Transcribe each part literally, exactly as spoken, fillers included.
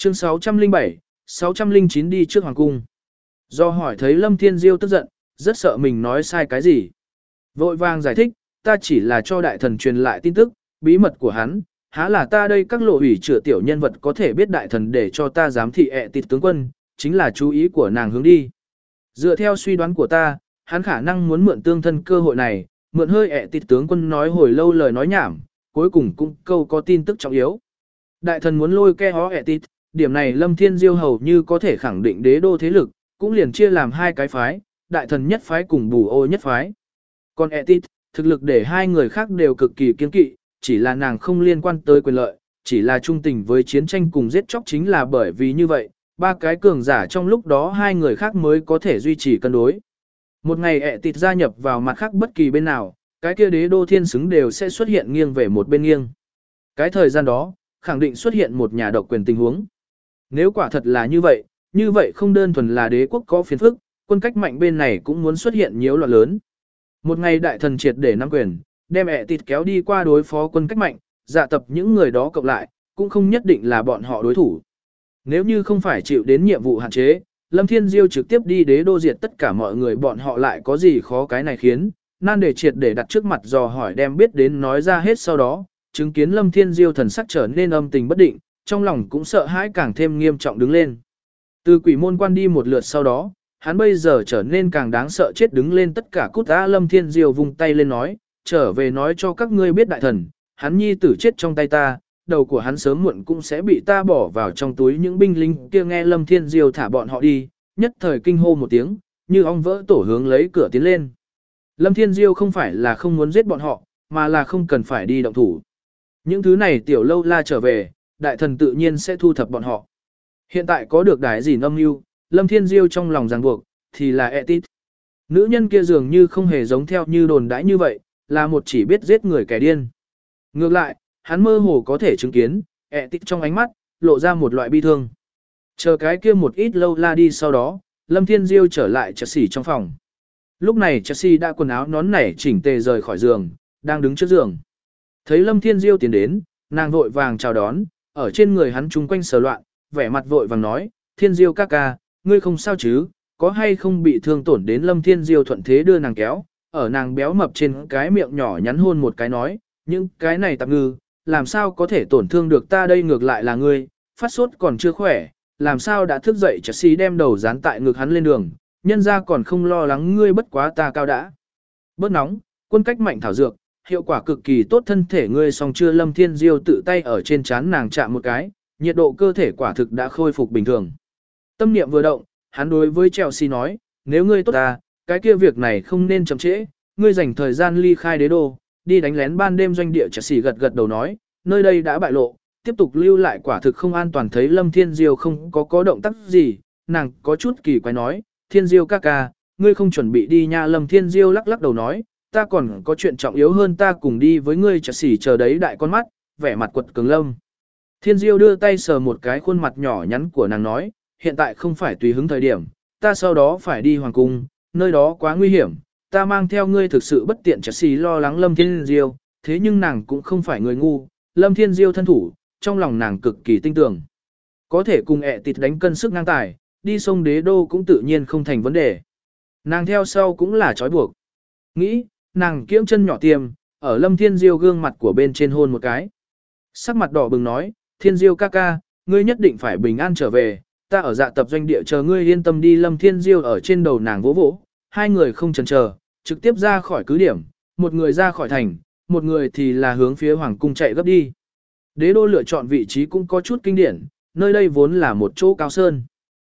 Chương sáu trăm lẻ bảy, sáu trăm lẻ chín đi trước hoàng cung. Do hỏi thấy Lâm Thiên Diêu tức giận, rất sợ mình nói sai cái gì. Vội vàng giải thích, ta chỉ là cho đại thần truyền lại tin tức, bí mật của hắn, há là ta đây các lộ ủy chữa tiểu nhân vật có thể biết đại thần để cho ta giám thị ẹ tịt tướng quân, chính là chú ý của nàng hướng đi. Dựa theo suy đoán của ta, hắn khả năng muốn mượn tương thân cơ hội này, mượn hơi ẹ tịt tướng quân nói hồi lâu lời nói nhảm, cuối cùng cũng câu có tin tức trọng yếu. Đại thần muốn lôi ke hó ẹ tịt, điểm này Lâm Thiên Diêu hầu như có thể khẳng định đế đô thế lực, cũng liền chia làm hai cái phái, đại thần nhất phái cùng bù ô nhất phái. Còn ẹ tịt, thực lực để hai người khác đều cực kỳ kiên kỵ, chỉ là nàng không liên quan tới quyền lợi, chỉ là trung tình với chiến tranh cùng giết chóc chính là bởi vì như vậy, ba cái cường giả trong lúc đó hai người khác mới có thể duy trì cân đối. Một ngày ẹ tịt gia nhập vào mặt khác bất kỳ bên nào, cái kia đế đô thiên xứng đều sẽ xuất hiện nghiêng về một bên nghiêng. Cái thời gian đó, khẳng định xuất hiện một nhà độc quyền tình huống. Nếu quả thật là như vậy, như vậy không đơn thuần là đế quốc có phiền phức, quân cách mạnh bên này cũng muốn xuất hiện nhiễu loạn lớn. Một ngày đại thần triệt để nắm quyền, đem ẹ tịt kéo đi qua đối phó quân cách mạnh, dạ tập những người đó cộng lại, cũng không nhất định là bọn họ đối thủ. Nếu như không phải chịu đến nhiệm vụ hạn chế, Lâm Thiên Diêu trực tiếp đi đế đô diệt tất cả mọi người, bọn họ lại có gì khó cái này khiến, nan để triệt để đặt trước mặt dò hỏi đem biết đến nói ra hết sau đó, chứng kiến Lâm Thiên Diêu thần sắc trở nên âm tình bất định, trong lòng cũng sợ hãi càng thêm nghiêm trọng đứng lên. Từ quỷ môn quan đi một lượt sau đó, hắn bây giờ trở nên càng đáng sợ chết đứng lên tất cả cút á. Lâm Thiên Diêu vung tay lên nói, trở về nói cho các ngươi biết đại thần, hắn nhi tử chết trong tay ta, đầu của hắn sớm muộn cũng sẽ bị ta bỏ vào trong túi. Những binh lính kia nghe Lâm Thiên Diêu thả bọn họ đi, nhất thời kinh hô một tiếng, như ong vỡ tổ hướng lấy cửa tiến lên. Lâm Thiên Diêu không phải là không muốn giết bọn họ, mà là không cần phải đi động thủ. Những thứ này tiểu lâu la trở về, đại thần tự nhiên sẽ thu thập bọn họ. Hiện tại có được đái gìn âm mưu, Lâm Thiên Diêu trong lòng ràng buộc, thì là Etit. Nữ nhân kia dường như không hề giống theo như đồn đãi như vậy, là một chỉ biết giết người kẻ điên. Ngược lại, hắn mơ hồ có thể chứng kiến, Etit trong ánh mắt, lộ ra một loại bi thương. Chờ cái kia một ít lâu la đi sau đó, Lâm Thiên Diêu trở lại Chelsea trong phòng. Lúc này Chelsea đã quần áo nón nảy chỉnh tề rời khỏi giường, đang đứng trước giường. Thấy Lâm Thiên Diêu tiến đến, nàng vội vàng chào đón, ở trên người hắn chung quanh sờ loạn, vẻ mặt vội vàng nói, Thiên Diêu ca ca, ngươi không sao chứ, có hay không bị thương tổn đến. Lâm Thiên Diêu thuận thế đưa nàng kéo, ở nàng béo mập trên cái miệng nhỏ nhắn hôn một cái nói, những cái này tạp ngư, làm sao có thể tổn thương được ta đây, ngược lại là ngươi, phát sốt còn chưa khỏe, làm sao đã thức dậy. Chelsea đem đầu dán tại ngực hắn lên đường, nhân ra còn không lo lắng ngươi, bất quá ta cao đã. Bớt nóng, quân cách mạnh thảo dược, hiệu quả cực kỳ tốt thân thể ngươi xong chưa. Lâm Thiên Diêu tự tay ở trên trán nàng chạm một cái, nhiệt độ cơ thể quả thực đã khôi phục bình thường. Tâm niệm vừa động, hắn đối với Chelsea nói, nếu ngươi tốt ta, cái kia việc này không nên chậm trễ, ngươi dành thời gian ly khai đế đô, đi đánh lén ban đêm doanh địa. Chelsea gật gật đầu nói, nơi đây đã bại lộ, tiếp tục lưu lại quả thực không an toàn. Thấy Lâm Thiên Diêu không có có động tác gì, nàng có chút kỳ quái nói, Thiên Diêu ca ca, ngươi không chuẩn bị đi nha. Lâm Thiên Diêu lắc lắc đầu nói, ta còn có chuyện trọng yếu hơn, ta cùng đi với ngươi. Chelsea chờ đấy đại con mắt, vẻ mặt quật cường. Lâm Thiên Diêu đưa tay sờ một cái khuôn mặt nhỏ nhắn của nàng nói, hiện tại không phải tùy hứng thời điểm, ta sau đó phải đi hoàng cung, nơi đó quá nguy hiểm, ta mang theo ngươi thực sự bất tiện. Chelsea lo lắng Lâm Thiên Diêu, thế nhưng nàng cũng không phải người ngu, Lâm Thiên Diêu thân thủ, trong lòng nàng cực kỳ tin tưởng. Có thể cùng ẹ tịt đánh cân sức ngang tài, đi sông đế đô cũng tự nhiên không thành vấn đề. Nàng theo sau cũng là trói buộc. Nghĩ, nàng kiễng chân nhỏ tiêm, ở Lâm Thiên Diêu gương mặt của bên trên hôn một cái. Sắc mặt đỏ bừng nói, Thiên Diêu ca ca, ngươi nhất định phải bình an trở về, ta ở dạ tập doanh địa chờ ngươi, yên tâm đi. Lâm Thiên Diêu ở trên đầu nàng vỗ vỗ, hai người không chần chờ, trực tiếp ra khỏi cứ điểm, một người ra khỏi thành, một người thì là hướng phía hoàng cung chạy gấp đi. Đế đô lựa chọn vị trí cũng có chút kinh điển, nơi đây vốn là một chỗ cao sơn.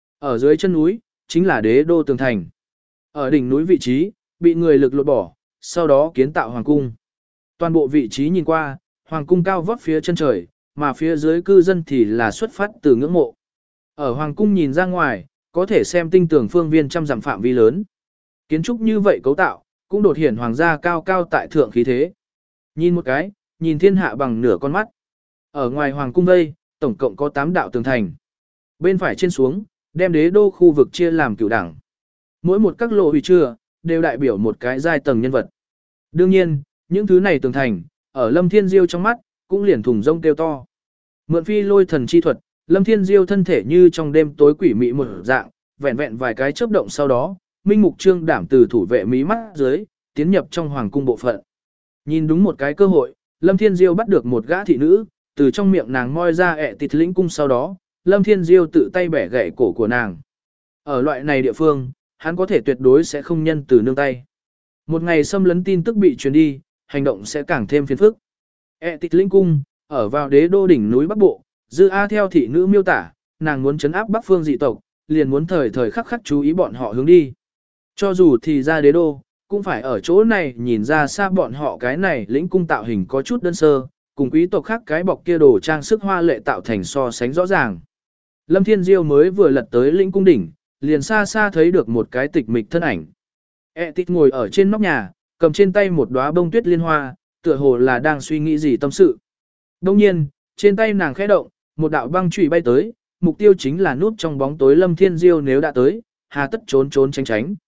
Ở dưới chân núi, chính là đế đô tường thành. Ở đỉnh núi vị trí, bị người lực lột bỏ, sau đó kiến tạo hoàng cung. Toàn bộ vị trí nhìn qua, hoàng cung cao vót phía chân trời, mà phía dưới cư dân thì là xuất phát từ ngưỡng mộ. Ở hoàng cung nhìn ra ngoài, có thể xem tinh tường phương viên trăm dặm phạm vi lớn. Kiến trúc như vậy cấu tạo, cũng đột hiển hoàng gia cao cao tại thượng khí thế. Nhìn một cái, nhìn thiên hạ bằng nửa con mắt. Ở ngoài hoàng cung đây, tổng cộng có tám đạo tường thành. Bên phải trên xuống, đem đế đô khu vực chia làm cửu đẳng. Mỗi một các lộ huy chưa, đều đại biểu một cái giai tầng nhân vật. Đương nhiên, những thứ này tường thành, ở Lâm Thiên Diêu trong mắt, cũng liền thùng rông kêu to. Mượn phi lôi thần chi thuật, Lâm Thiên Diêu thân thể như trong đêm tối quỷ mị một dạng, vẹn vẹn vài cái chớp động sau đó, Minh Mục Trương đảm từ thủ vệ mí mắt dưới, tiến nhập trong hoàng cung bộ phận. Nhìn đúng một cái cơ hội, Lâm Thiên Diêu bắt được một gã thị nữ, từ trong miệng nàng moi ra ẹ tịt lĩnh cung sau đó, Lâm Thiên Diêu tự tay bẻ gãy cổ của nàng. Ở loại này địa phương, hắn có thể tuyệt đối sẽ không nhân từ nương tay. Một ngày xâm lấn tin tức bị truyền đi, hành động sẽ càng thêm phiền phức. ẹ tịt lĩnh cung, ở vào đế đô đỉnh núi Bắc Bộ, Dư A theo thị nữ miêu tả, nàng muốn trấn áp Bắc phương dị tộc, liền muốn thời thời khắc khắc chú ý bọn họ hướng đi. Cho dù thì ra đế đô, cũng phải ở chỗ này nhìn ra xa bọn họ cái này lĩnh cung tạo hình có chút đơn sơ, cùng quý tộc khác cái bọc kia đồ trang sức hoa lệ tạo thành so sánh rõ ràng. Lâm Thiên Diêu mới vừa lật tới lĩnh cung đỉnh, liền xa xa thấy được một cái tịch mịch thân ảnh. E tít ngồi ở trên nóc nhà, cầm trên tay một đóa bông tuyết liên hoa, tựa hồ là đang suy nghĩ gì tâm sự. Đông nhiên, trên tay nàng khẽ động, một đạo băng chùy bay tới, mục tiêu chính là núp trong bóng tối Lâm Thiên Diêu nếu đã tới, hà tất trốn trốn tránh tránh,